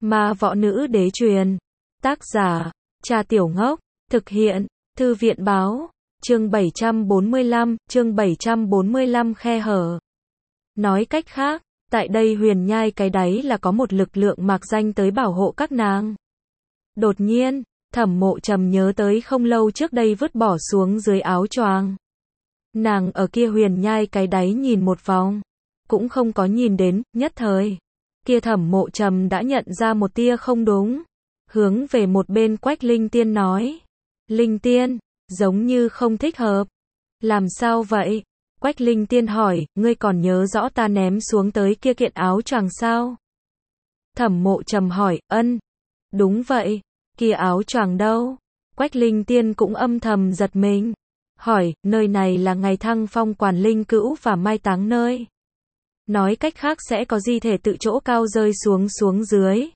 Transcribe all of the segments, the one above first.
Ma võ nữ đế truyền. Tác giả, Trà Tiểu Ngốc. Thực hiện, Thư viện Báo. Chương 745 khe hở. Nói cách khác, tại đây huyền nhai cái đáy là có một lực lượng mạc danh tới bảo hộ các nàng. Đột nhiên, Thẩm Mộ Trầm nhớ tới không lâu trước đây vứt bỏ xuống dưới áo choàng. Nàng ở kia huyền nhai cái đáy nhìn một vòng, cũng không có nhìn đến, nhất thời. Kia Thẩm Mộ Trầm đã nhận ra một tia không đúng. Hướng về một bên Quách Linh Tiên nói. Linh Tiên, giống như không thích hợp. Làm sao vậy? Quách Linh Tiên hỏi, ngươi còn nhớ rõ ta ném xuống tới kia kiện áo choàng sao? Thẩm Mộ Trầm hỏi, ân. Đúng vậy, kia áo choàng đâu? Quách Linh Tiên cũng âm thầm giật mình. Hỏi, nơi này là ngày thăng phong quản linh cữu và mai táng nơi. Nói cách khác sẽ có di thể tự chỗ cao rơi xuống dưới.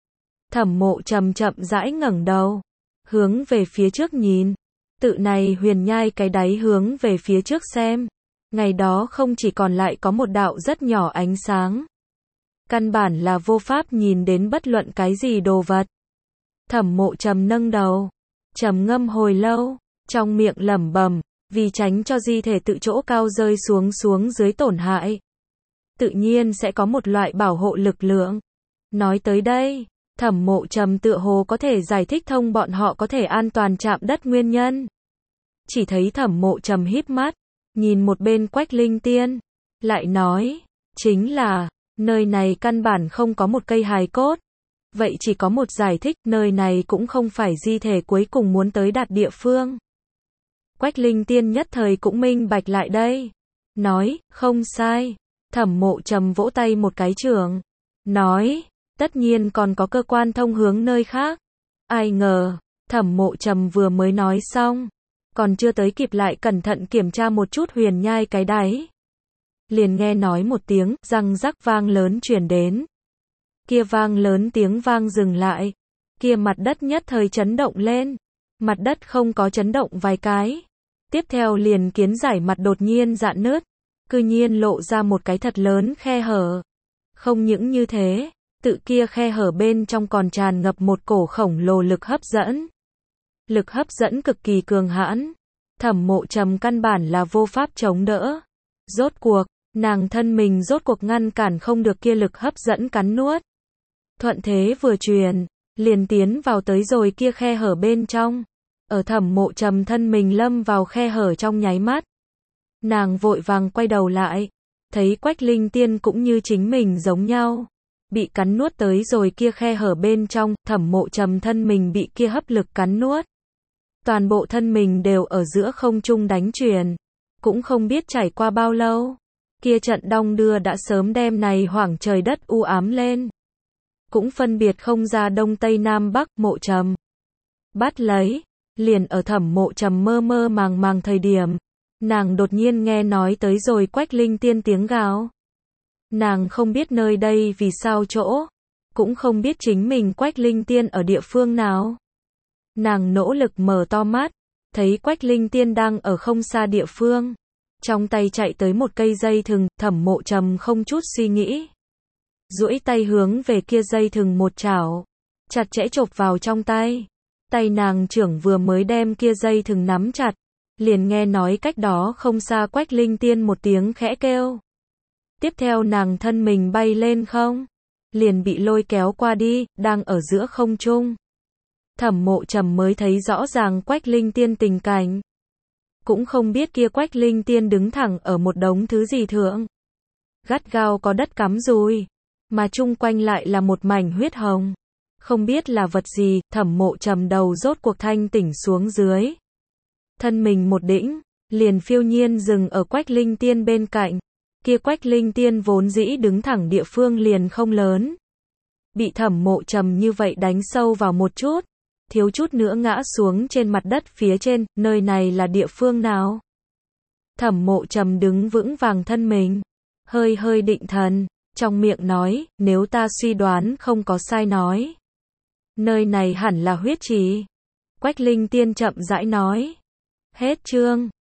Thẩm Mộ Trầm chậm rãi ngẩng đầu, hướng về phía trước nhìn. Tự này huyền nhai cái đáy hướng về phía trước xem. Ngày đó không chỉ còn lại có một đạo rất nhỏ ánh sáng. Căn bản là vô pháp nhìn đến bất luận cái gì đồ vật. Thẩm Mộ Trầm nâng đầu, trầm ngâm hồi lâu, trong miệng lẩm bẩm, vì tránh cho di thể tự chỗ cao rơi xuống dưới tổn hại. Tự nhiên sẽ có một loại bảo hộ lực lượng. Nói tới đây, Thẩm Mộ Trầm tựa hồ có thể giải thích thông bọn họ có thể an toàn chạm đất nguyên nhân. Chỉ thấy Thẩm Mộ Trầm híp mắt, nhìn một bên Quách Linh Tiên, lại nói, chính là, nơi này căn bản không có một cây hài cốt. Vậy chỉ có một giải thích, nơi này cũng không phải di thể cuối cùng muốn tới đạt địa phương. Quách Linh Tiên nhất thời cũng minh bạch lại đây. Nói, không sai. Thẩm Mộ Trầm vỗ tay một cái trưởng. Nói, tất nhiên còn có cơ quan thông hướng nơi khác. Ai ngờ, Thẩm Mộ Trầm vừa mới nói xong, còn chưa tới kịp lại cẩn thận kiểm tra một chút huyền nhai cái đáy. Liền nghe nói một tiếng, răng rắc vang lớn truyền đến. Kia vang lớn tiếng vang dừng lại. Kia mặt đất nhất thời chấn động lên. Mặt đất không có chấn động vài cái. Tiếp theo liền kiến giải mặt đột nhiên rạn nứt. Cư nhiên lộ ra một cái thật lớn khe hở. Không những như thế, tự kia khe hở bên trong còn tràn ngập một cổ khổng lồ lực hấp dẫn. Lực hấp dẫn cực kỳ cường hãn. Thẩm Mộ Trầm căn bản là vô pháp chống đỡ. Rốt cuộc, nàng thân mình rốt cuộc ngăn cản không được kia lực hấp dẫn cắn nuốt. Thuận thế vừa truyền, liền tiến vào tới rồi kia khe hở bên trong. Ở Thẩm Mộ Trầm thân mình lâm vào khe hở trong nháy mắt. Nàng vội vàng quay đầu lại, thấy Quách Linh Tiên cũng như chính mình giống nhau. Bị cắn nuốt tới rồi kia khe hở bên trong, Thẩm Mộ Trầm thân mình bị kia hấp lực cắn nuốt. Toàn bộ thân mình đều ở giữa không trung đánh chuyển. Cũng không biết trải qua bao lâu. Kia trận đong đưa đã sớm đem này hoảng trời đất u ám lên. Cũng phân biệt không ra đông tây nam bắc. Mộ Trầm bắt lấy. Liền ở Thẩm Mộ Trầm mơ mơ màng thời điểm, nàng đột nhiên nghe nói tới rồi Quách Linh Tiên tiếng gào. Nàng không biết nơi đây vì sao chỗ, cũng không biết chính mình Quách Linh Tiên ở địa phương nào. Nàng nỗ lực mở to mắt, thấy Quách Linh Tiên đang ở không xa địa phương. Trong tay chạy tới một cây dây thừng, Thẩm Mộ Trầm không chút suy nghĩ. Duỗi tay hướng về kia dây thừng một chảo, chặt chẽ chộp vào trong tay. Tay nàng trưởng vừa mới đem kia dây thừng nắm chặt, liền nghe nói cách đó không xa Quách Linh Tiên một tiếng khẽ kêu. Tiếp theo nàng thân mình bay lên không, liền bị lôi kéo qua đi, đang ở giữa không trung. Thẩm Mộ Trầm mới thấy rõ ràng Quách Linh Tiên tình cảnh. Cũng không biết kia Quách Linh Tiên đứng thẳng ở một đống thứ gì thượng. Gắt gao có đất cắm dùi, mà chung quanh lại là một mảnh huyết hồng. Không biết là vật gì, Thẩm Mộ Trầm đầu rốt cuộc thanh tỉnh xuống dưới. Thân mình một đĩnh, liền phiêu nhiên dừng ở Quách Linh Tiên bên cạnh. Kia Quách Linh Tiên vốn dĩ đứng thẳng địa phương liền không lớn. Bị Thẩm Mộ Trầm như vậy đánh sâu vào một chút, thiếu chút nữa ngã xuống trên mặt đất phía trên, nơi này là địa phương nào? Thẩm Mộ Trầm đứng vững vàng thân mình, hơi định thần, trong miệng nói, nếu ta suy đoán không có sai nói. Nơi này hẳn là huyết trì. Quách Linh Tiên chậm rãi nói. Hết chương.